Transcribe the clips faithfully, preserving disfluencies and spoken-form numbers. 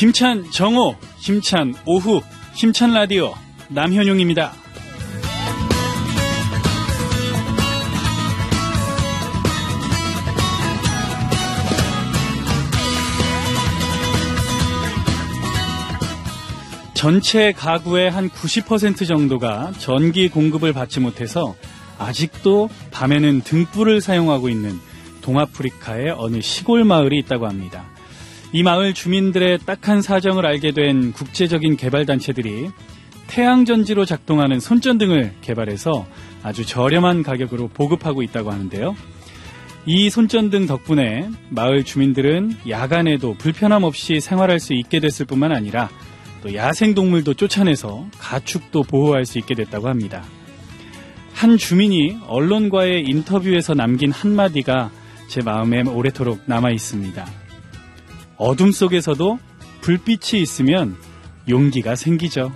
힘찬 정오, 힘찬 오후, 힘찬 라디오 남현용입니다. 전체 가구의 한 구십 퍼센트 정도가 전기 공급을 받지 못해서 아직도 밤에는 등불을 사용하고 있는 동아프리카의 어느 시골 마을이 있다고 합니다. 이 마을 주민들의 딱한 사정을 알게 된 국제적인 개발단체들이 태양전지로 작동하는 손전등을 개발해서 아주 저렴한 가격으로 보급하고 있다고 하는데요. 이 손전등 덕분에 마을 주민들은 야간에도 불편함 없이 생활할 수 있게 됐을 뿐만 아니라 또 야생동물도 쫓아내서 가축도 보호할 수 있게 됐다고 합니다. 한 주민이 언론과의 인터뷰에서 남긴 한마디가 제 마음에 오래도록 남아 있습니다. 어둠 속에서도 불빛이 있으면 용기가 생기죠.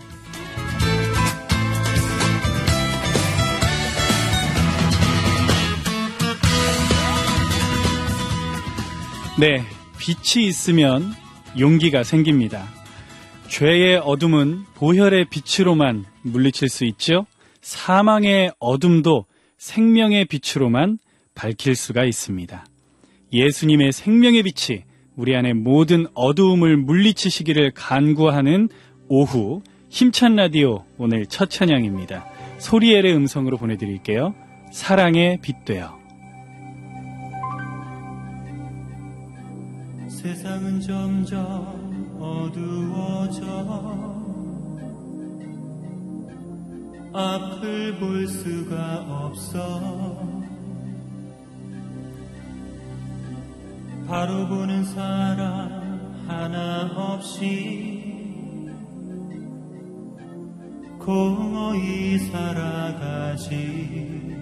네, 빛이 있으면 용기가 생깁니다. 죄의 어둠은 보혈의 빛으로만 물리칠 수 있죠. 사망의 어둠도 생명의 빛으로만 밝힐 수가 있습니다. 예수님의 생명의 빛이 우리 안의 모든 어두움을 물리치시기를 간구하는 오후 힘찬 라디오 오늘 첫 찬양입니다. 소리엘의 음성으로 보내드릴게요. 사랑의 빛되어. 세상은 점점 어두워져 앞을 볼 수가 없어 바로 보는 사람 하나 없이 공허히 살아가지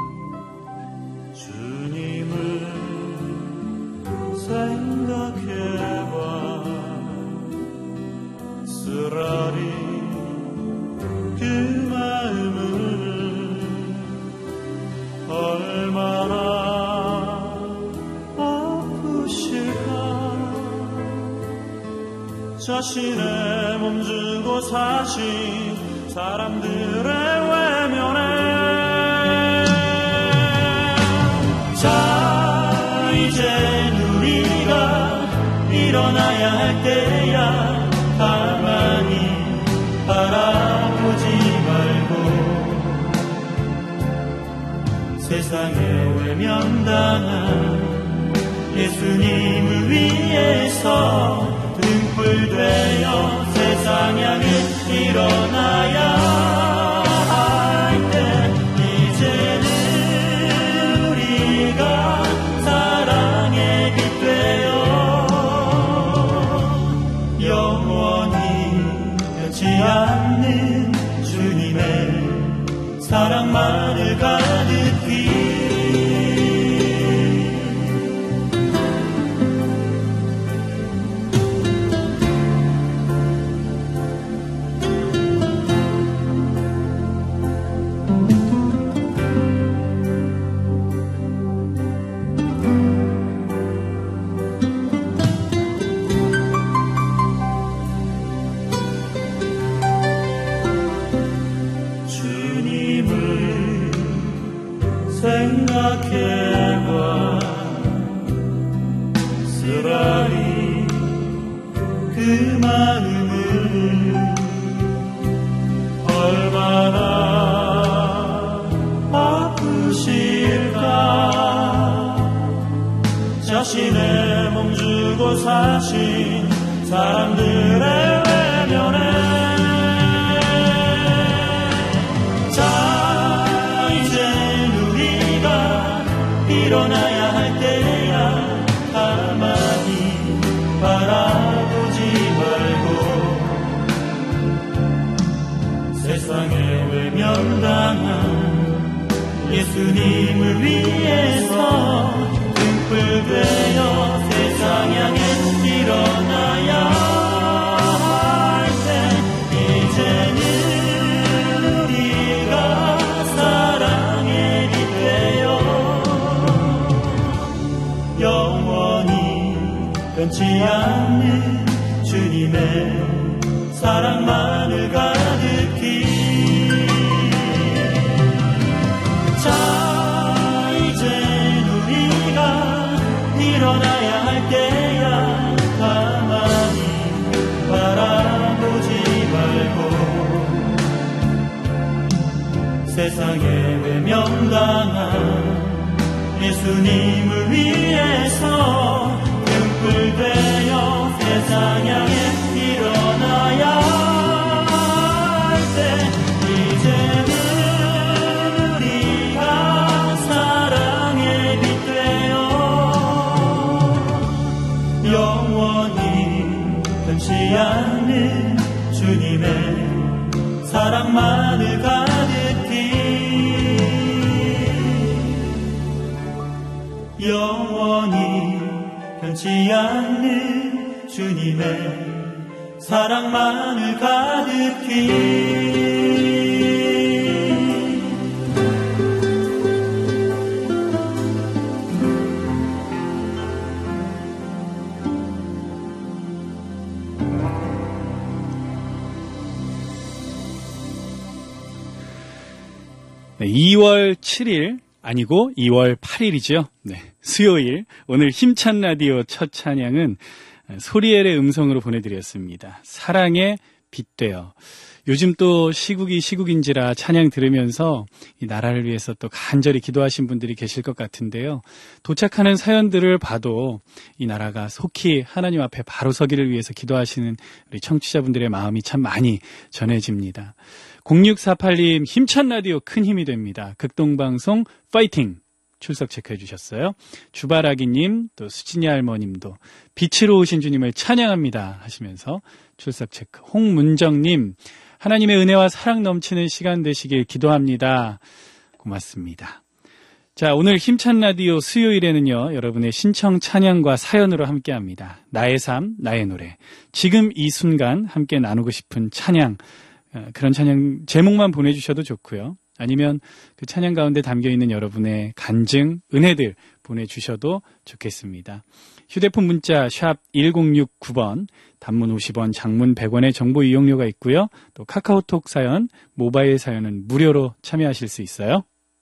주님을 생각해봐 쓰라리 그 마음을 얼마나 아프실까 자신의 몸 주고 사신 사람들의 외면에 자 이젠 우리가 일어나야 할 때야 가만히 바라보지 말고 세상에 외면당한 예수님을 위해서 등불 되어 세상 향해 일어나야 할 때 이제는 우리가 사랑의 빛 되어 영원히 변치 않는 주님의 사랑만을 가득히 생각해봐 쓰라리 그 마음을 얼마나 아프실까 자신의 몸 주고 사신 사람들의 외면에 일어나야 할 때야 가만히 바라보지 말고 세상에 외면당한 예수님을 위해서 등불 되어 세상 향해 일어나야 할 때 이제는 우리가 사랑의 빛 되어 영원히 변치 않는 주님의 사랑만을 가득히. 자, 이젠 우리가 일어나야 할 때야. 가만히 바라보지 말고 세상에 외면당한 예수님을 위해서 등불 되어 세상 향해 일어나야 할 때, 이제는 우리가 사랑의 빛 되어 영원히 변치 않는 주님의 사랑만을 가득히. 영원히 변치 않는 주님의 사랑만을 가득히. 네, 이월 칠일 아니고 이월 팔일이죠. 네, 수요일. 오늘 힘찬 라디오 첫 찬양은 소리엘의 음성으로 보내드렸습니다. 사랑의 빛되어. 요즘 또 시국이 시국인지라 찬양 들으면서 이 나라를 위해서 또 간절히 기도하신 분들이 계실 것 같은데요. 도착하는 사연들을 봐도 이 나라가 속히 하나님 앞에 바로 서기를 위해서 기도하시는 우리 청취자분들의 마음이 참 많이 전해집니다. 공육사팔님 힘찬 라디오 큰 힘이 됩니다. 극동방송 파이팅! 출석 체크해 주셨어요. 주바라기님, 또 수진이 할머님도 빛으로 오신 주님을 찬양합니다 하시면서 출석 체크. 홍문정님, 하나님의 은혜와 사랑 넘치는 시간 되시길 기도합니다. 고맙습니다. 자, 오늘 힘찬 라디오 수요일에는요, 여러분의 신청 찬양과 사연으로 함께합니다. 나의 삶, 나의 노래. 지금 이 순간 함께 나누고 싶은 찬양, 그런 찬양 제목만 보내주셔도 좋고요. 아니면 그 찬양 가운데 담겨있는 여러분의 간증, 은혜들 보내주셔도 좋겠습니다. 휴대폰 문자 샵 일공육구 번, 단문 오십 원, 장문 백 원의 정보 이용료가 있고요. 또 카카오톡 사연, 모바일 사연은 무료로 참여하실 수 있어요.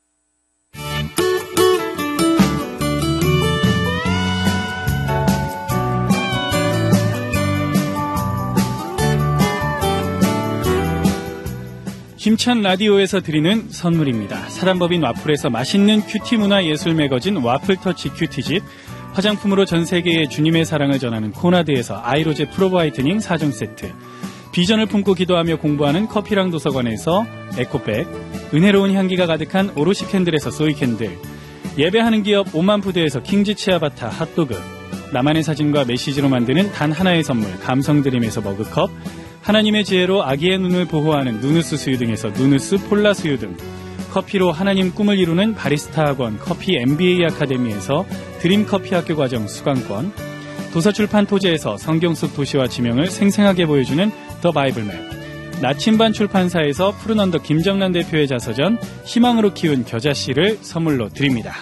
힘찬 라디오에서 드리는 선물입니다. 사단법인 와플에서 맛있는 큐티 문화 예술 매거진 와플터치 큐티집, 화장품으로 전 세계에 주님의 사랑을 전하는 코나드에서 아이로제 프로보 화이트닝 사 종 세트, 비전을 품고 기도하며 공부하는 커피랑 도서관에서 에코백, 은혜로운 향기가 가득한 오롯이 캔들에서 소이 캔들, 예배하는 기업 오만푸드에서 킹즈 치아바타 핫도그, 나만의 사진과 메시지로 만드는 단 하나의 선물 감성드림에서 머그컵, 하나님의 지혜로 아기의 눈을 보호하는 누누스 수유 등에서 누누스 폴라 수유 등, 커피로 하나님 꿈을 이루는 바리스타 학원 커피 엠비에이 아카데미에서 드림 커피 학교 과정 수강권, 도서출판 토제에서 성경 속 도시와 지명을 생생하게 보여주는 더 바이블맵, 나침반 출판사에서 푸른 언덕 김정란 대표의 자서전 희망으로 키운 겨자씨를 선물로 드립니다.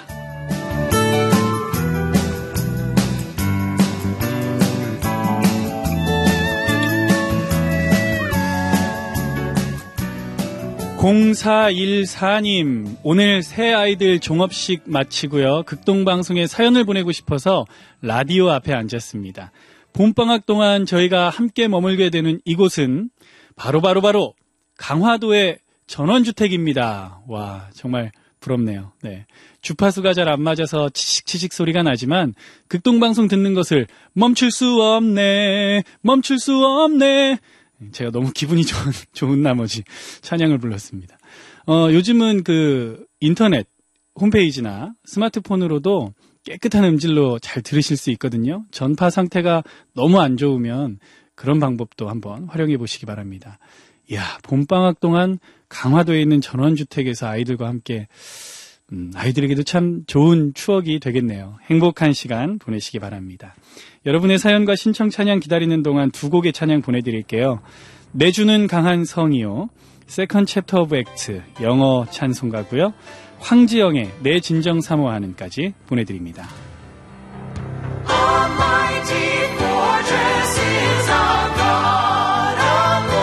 공사일사님, 오늘 새 아이들 종업식 마치고요. 극동방송에 사연을 보내고 싶어서 라디오 앞에 앉았습니다. 봄방학 동안 저희가 함께 머물게 되는 이곳은 바로바로바로 바로 바로 강화도의 전원주택입니다. 와, 정말 부럽네요. 네, 주파수가 잘 안 맞아서 치식치식 소리가 나지만 극동방송 듣는 것을 멈출 수 없네, 멈출 수 없네. 제가 너무 기분이 좋은, 좋은 나머지 찬양을 불렀습니다. 어, 요즘은 그 인터넷 홈페이지나 스마트폰으로도 깨끗한 음질로 잘 들으실 수 있거든요. 전파 상태가 너무 안 좋으면 그런 방법도 한번 활용해 보시기 바랍니다. 이야, 봄방학 동안 강화도에 있는 전원주택에서 아이들과 함께 음, 아이들에게도 참 좋은 추억이 되겠네요. 행복한 시간 보내시기 바랍니다. 여러분의 사연과 신청 찬양 기다리는 동안 두 곡의 찬양 보내드릴게요. 내주는 강한 성이요, Second Chapter of Acts 영어 찬송가고요. 황지영의 내 진정 사모하는까지 보내드립니다. Almighty fortress is our God above.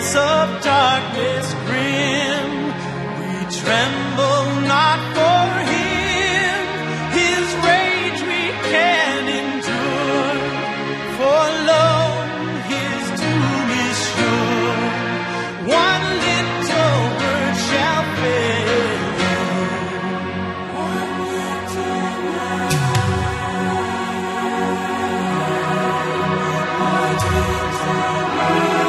gates of darkness grim, we tremble not for him. His rage we can endure, for lo, his doom is sure. One little word shall fail. One little word. One little word.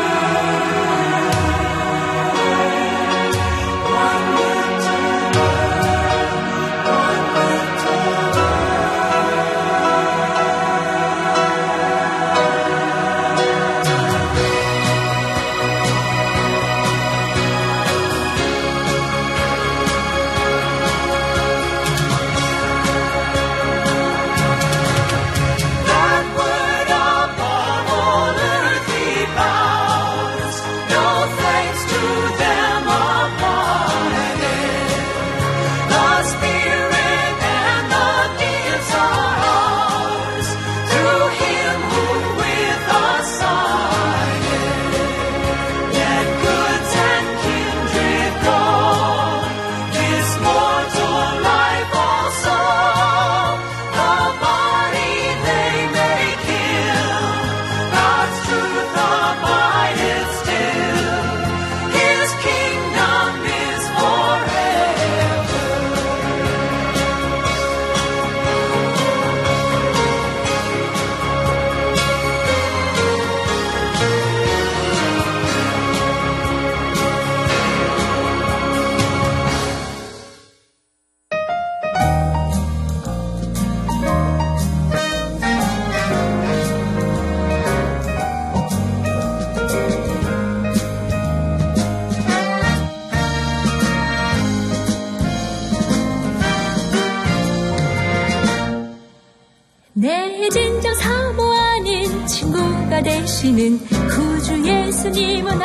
내 진정 사모하는 친구가 되시는 구주 예수님은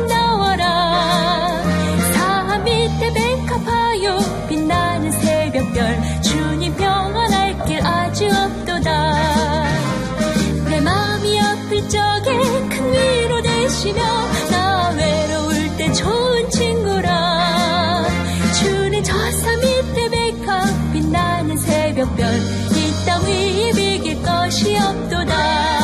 아름다워라. 산 밑에 백합하여 빛나는 새벽별, 주님 평안할 길 아주 없도다. 내 마음이 아플 적에 큰 위로 되시며 나 외로울 때 좋은 친구라. 주는 저 산 밑에 백합 빛나는 새벽별, 이 땅 위에 비길 것이 없도다.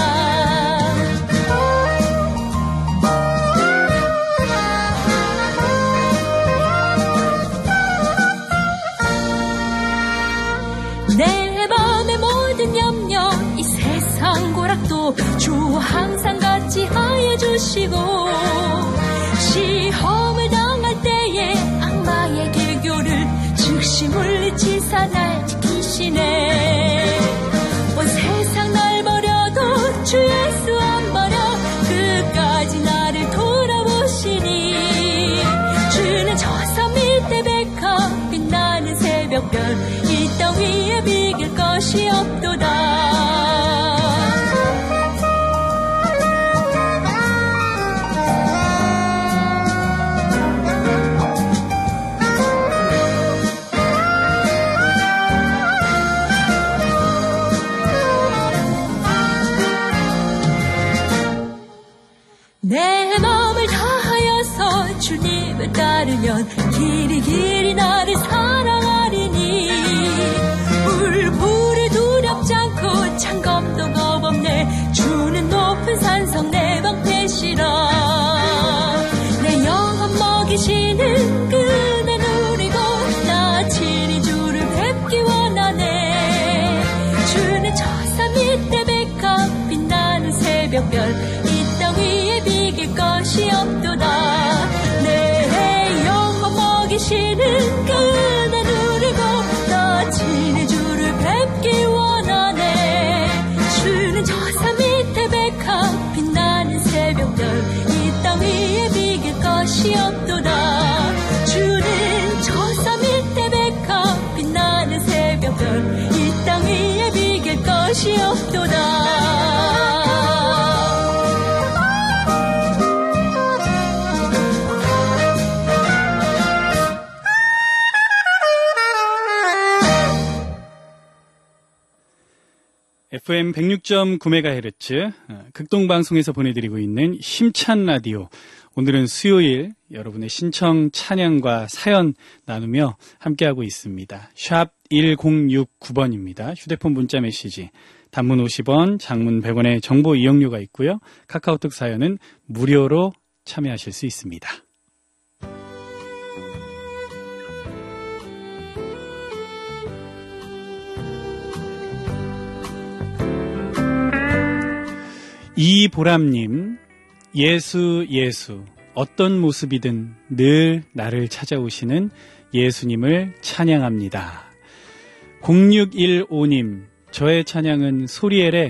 내 맘의 모든 염려, 이 세상 고락도 주와 항상 같이 하여 주시고, 시험을 당할 때에 악마의 개교를 즉시 물리치사 날 지키시네. 온 세상 날 버려도 주 예수 안 버려 끝까지 나를 돌아보시니. 주는 저 산 밑에 백합 빛나는 새벽별, 이 땅 위에 비길 것이 없도다. 내 마음을 다하여서 주님을 따르면 길이 길이 나를 사랑하리니. 물불을 두렵지 않고 창검도 겁없네. 주는 높은 산성 내 방패시라. 내 영혼 먹이시는 그네 누리고 나 친히 주를 뵙기 원하네. 주는 저 산 밑에 백합 빛나는 새벽별, 이 땅 위에 비길 것이 없도다. 내 영혼 먹이시는 그네 누리고 나 친히 주를 뵙기 원하네. 주는 저 산 밑에 백합 빛나는 새벽별, 이 땅 위에 비길 것이 없도다. 주는 저 산 밑에 백합 빛나는 새벽별, 이 땅 위에 비길 것이 없도다. 에프엠 백육 점 구 메가헤르츠 극동방송에서 보내드리고 있는 힘찬 라디오. 오늘은 수요일 여러분의 신청 찬양과 사연 나누며 함께하고 있습니다. 샵 일공육구 번입니다. 휴대폰 문자 메시지 단문 오십 원, 장문 백 원의 정보 이용료가 있고요. 카카오톡 사연은 무료로 참여하실 수 있습니다. 이보람님, 예수 예수 어떤 모습이든 늘 나를 찾아오시는 예수님을 찬양합니다. 공육일오 님, 저의 찬양은 소리엘의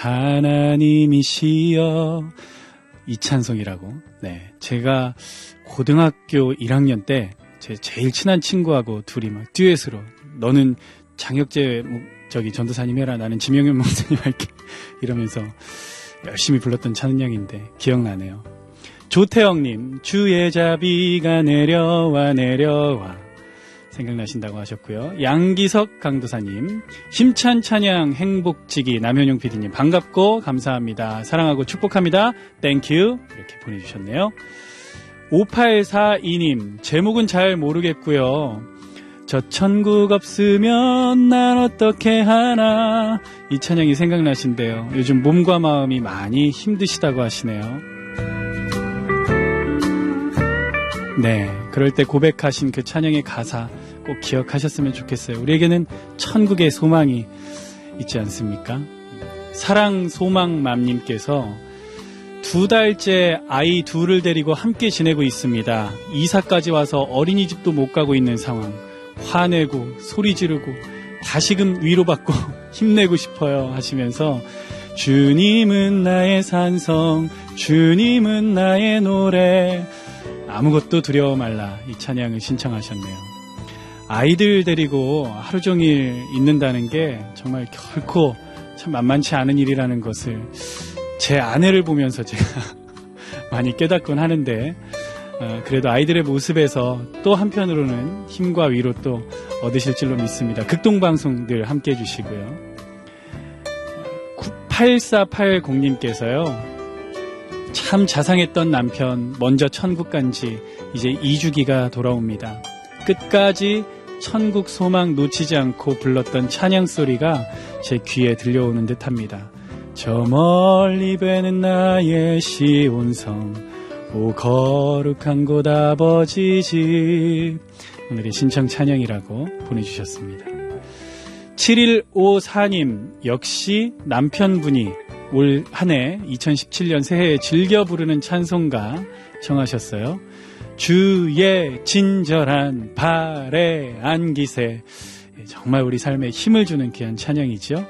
하나님이시여 이 찬송이라고. 네, 제가 고등학교 일 학년 때 제 제일 친한 친구하고 둘이 막 듀엣으로 너는 장혁재 저기 전도사님 해라, 나는 지명현 목사님 할게 이러면서 열심히 불렀던 찬양인데 기억나네요. 조태영님, 주의 자비가 내려와 내려와 생각나신다고 하셨고요. 양기석 강도사님, 힘찬 찬양 행복지기 남현용 피디님 반갑고 감사합니다. 사랑하고 축복합니다. 땡큐 이렇게 보내주셨네요. 오팔사이 님, 제목은 잘 모르겠고요. 저 천국 없으면 난 어떻게 하나 이 찬양이 생각나신대요. 요즘 몸과 마음이 많이 힘드시다고 하시네요. 네, 그럴 때 고백하신 그 찬양의 가사 꼭 기억하셨으면 좋겠어요. 우리에게는 천국의 소망이 있지 않습니까? 사랑소망맘님께서 두 달째 아이 둘을 데리고 함께 지내고 있습니다. 이사까지 와서 어린이집도 못 가고 있는 상황. 화내고 소리 지르고 다시금 위로받고 힘내고 싶어요 하시면서 주님은 나의 산성, 주님은 나의 노래, 아무것도 두려워 말라 이 찬양을 신청하셨네요. 아이들 데리고 하루 종일 있는다는 게 정말 결코 참 만만치 않은 일이라는 것을 제 아내를 보면서 제가 많이 깨닫곤 하는데, 어, 그래도 아이들의 모습에서 또 한편으로는 힘과 위로 또 얻으실 줄로 믿습니다. 극동방송 늘 함께 해주시고요. 팔사팔공 님께서요. 참 자상했던 남편 먼저 천국 간지 이제 이 주기가 돌아옵니다. 끝까지 천국 소망 놓치지 않고 불렀던 찬양 소리가 제 귀에 들려오는 듯합니다. 저 멀리 배는 나의 시온성, 오 거룩한 곳 아버지 집. 오늘의 신청 찬양이라고 보내주셨습니다. 칠일오사 님, 역시 남편분이 올 한해 이천십칠 년 새해에 즐겨 부르는 찬송가 청하셨어요. 주의 친절한 발에 안기세. 정말 우리 삶에 힘을 주는 귀한 찬양이죠.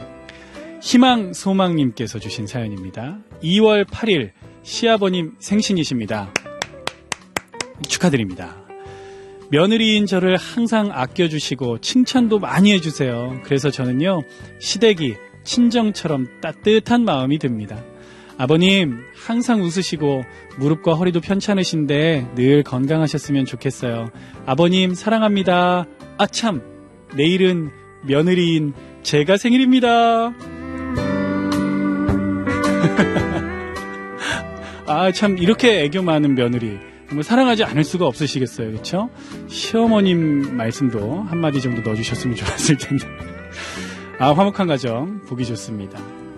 희망소망님께서 주신 사연입니다. 이월 팔일 시아버님 생신이십니다. 축하드립니다. 며느리인 저를 항상 아껴주시고 칭찬도 많이 해주세요. 그래서 저는요, 시댁이 친정처럼 따뜻한 마음이 듭니다. 아버님 항상 웃으시고 무릎과 허리도 편찮으신데 늘 건강하셨으면 좋겠어요. 아버님 사랑합니다. 아참, 내일은 며느리인 제가 생일입니다. 아, 참 이렇게 애교 많은 며느리 정말 사랑하지 않을 수가 없으시겠어요. 그렇죠? 시어머님 말씀도 한마디 정도 넣어주셨으면 좋았을 텐데. 아, 화목한 가정 보기 좋습니다.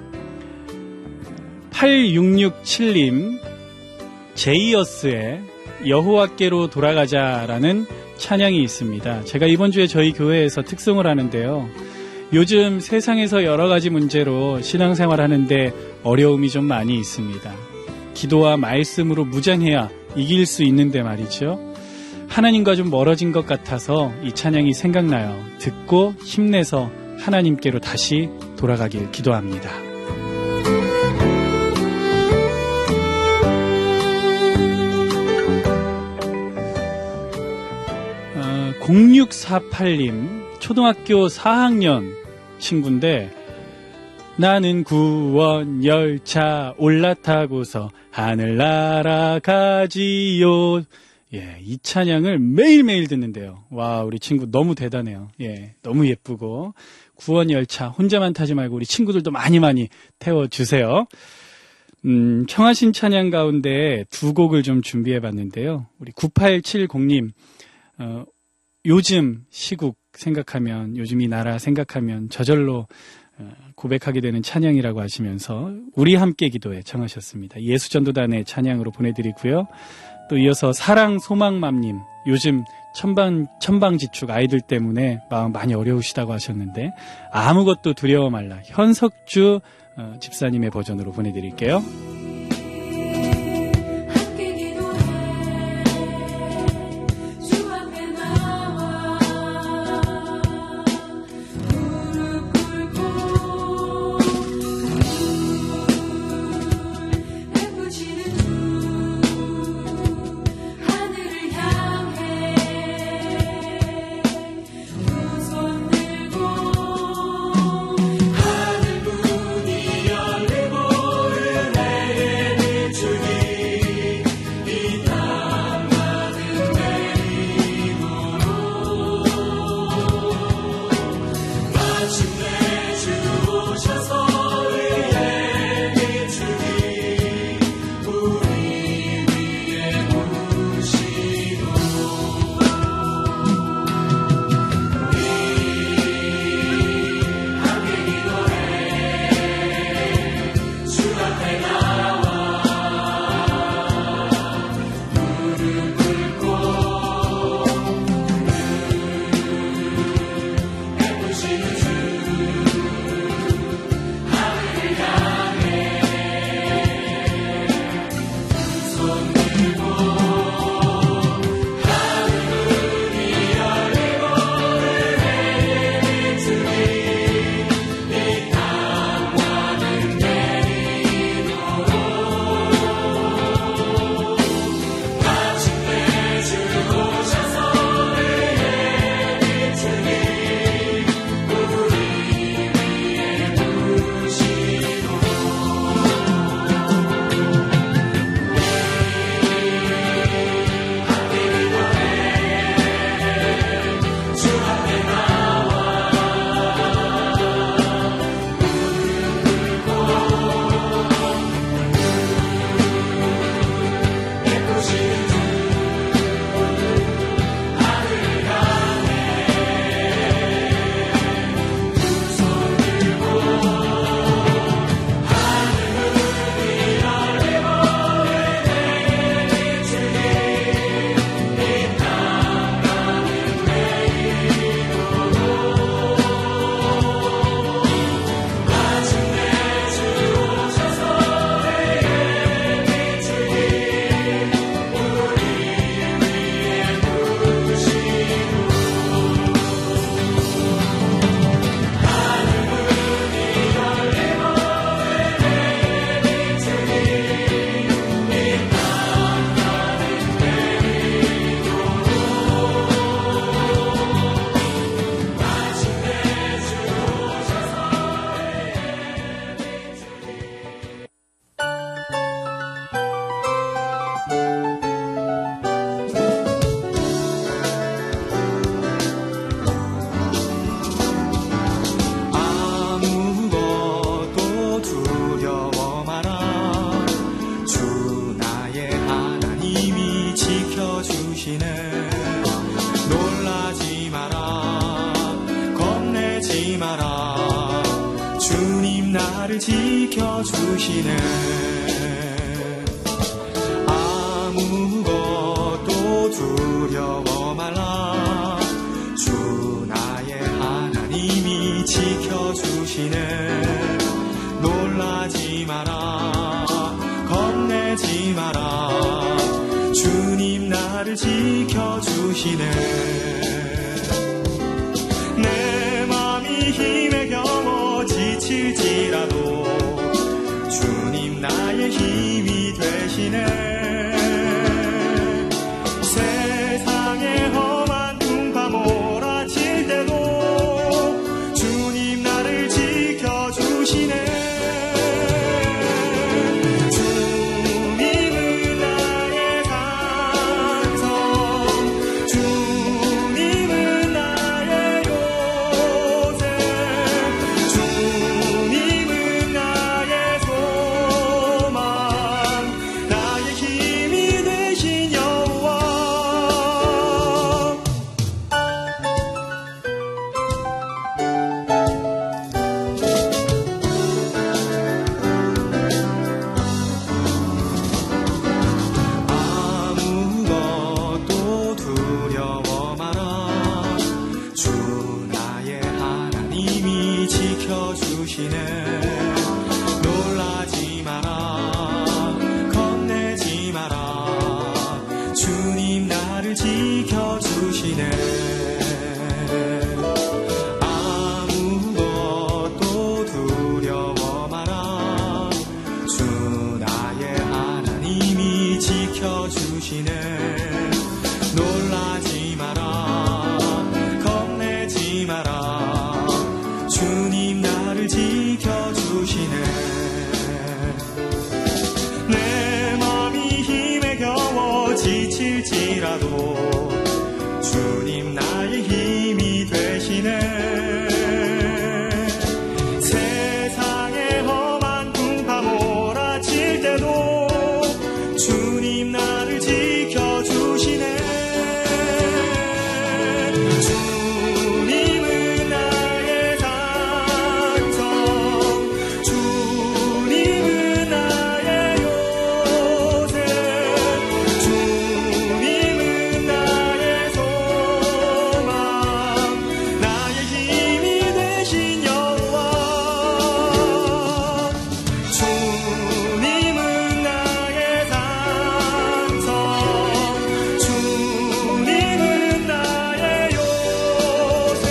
팔육육칠 님, 제이어스의 여호와께로 돌아가자라는 찬양이 있습니다. 제가 이번 주에 저희 교회에서 특송을 하는데요. 요즘 세상에서 여러 가지 문제로 신앙생활 하는데 어려움이 좀 많이 있습니다. 기도와 말씀으로 무장해야 이길 수 있는데 말이죠. 하나님과 좀 멀어진 것 같아서 이 찬양이 생각나요. 듣고 힘내서 하나님께로 다시 돌아가길 기도합니다. 어, 공육사팔 님, 초등학교 사 학년 친구인데, 나는 구원 열차 올라타고서 하늘 날아가지요. 예, 이 찬양을 매일매일 듣는데요. 와, 우리 친구 너무 대단해요. 예, 너무 예쁘고 구원 열차 혼자만 타지 말고 우리 친구들도 많이 많이 태워주세요. 음, 청하신 찬양 가운데 두 곡을 좀 준비해 봤는데요. 우리 구팔칠공님, 어, 요즘 시국 생각하면, 요즘 이 나라 생각하면 저절로 어, 고백하게 되는 찬양이라고 하시면서 우리 함께 기도에 청하셨습니다. 예수전도단의 찬양으로 보내드리고요. 또 이어서 사랑 소망맘님, 요즘 천방, 천방지축 아이들 때문에 마음 많이 어려우시다고 하셨는데 아무것도 두려워 말라, 현석주 어, 집사님의 버전으로 보내드릴게요. 함께 기도해 주 앞에 나와 무릎 꿇고 베푸시는 주 하늘을 향해 두 손 들고 하늘 문이 열리고 은혜의 비추니 이 땅 가득 내리도록 마침내 주 오셔서 의의 비추니 우리 위에 부시고 함께 기도해 주 앞에 나와 무릎 꿇고 베푸시는 주 하늘을 향해 두 손 들고 하늘 문이 열리고 은혜의 비추니 이 땅 가득 내리도록 마침내 주 오셔서 의의 비추니 우리 위에 부시고 함께 기도해 주 앞에 나와 베푸시는 주 하늘을 향해 두 손 들고 하늘 문이 열리고 은혜의 비추니 이 땅 가득 내리도록 마침내 주 오셔서 의의 비추니 우리 위에 부시고 하늘 문이 열리고 은혜의 비추니 이 땅 가득 내리도록 마침내 주 오셔서 의의 비추니 아무것도 두려워 마라. 주 나의 하나님이 지켜주시네. 놀라지 마라. 겁내지 마라. 주님 나를 지켜주시네. 아무것도 두려워 말라. 주 나의 하나님이 지켜주시네. 놀라지 마라. 겁내지 마라. 주님 나를 지켜주시네. 내 맘이 힘에 겨워 지칠지라도 주님 나의 힘이 되시네. 세상의 험한 풍파 몰아칠 때도 주님 나를 지켜주시네. 주님은 나의 산성 주시네. 놀라지 마라, 겁내지 마라, 주님 나를 지켜주시네. 내 맘이 힘에 겨워 지칠지라도 주님 나의 힘이 되시네. 세상의 험한 풍파 몰아칠 때도 주님 나를 지켜주시네. 주님은 나의 산성, 주님은 나의 요새, 주님은 나의 소망, 나의 힘이 되신 여호와. 주님은 나의 산성, 주님은 나의 요새,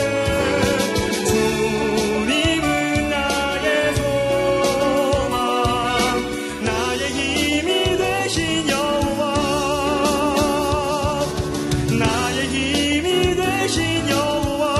주님은 나의 소망, 나의 힘이 되신 여호와. 나의 힘이 되신 여호와.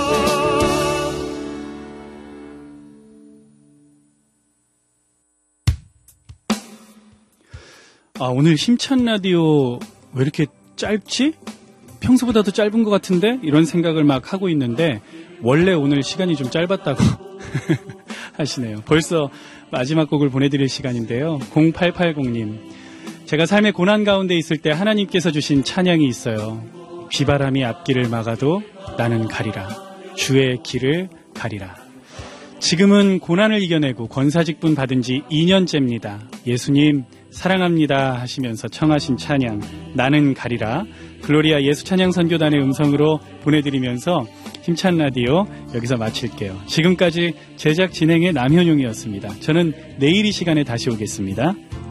아, 오늘 힘찬 라디오 왜 이렇게 짧지? 평소보다도 짧은 것 같은데? 이런 생각을 막 하고 있는데 원래 오늘 시간이 좀 짧았다고 하시네요. 벌써 마지막 곡을 보내드릴 시간인데요. 공팔팔공님, 제가 삶의 고난 가운데 있을 때 하나님께서 주신 찬양이 있어요. 비바람이 앞길을 막아도 나는 가리라, 주의 길을 가리라. 지금은 고난을 이겨내고 권사직분 받은 지 이 년째입니다. 예수님 사랑합니다 하시면서 청하신 찬양 나는 가리라, 글로리아 예수찬양선교단의 음성으로 보내드리면서 힘찬 라디오 여기서 마칠게요. 지금까지 제작 진행의 남현용이었습니다. 저는 내일 이 시간에 다시 오겠습니다.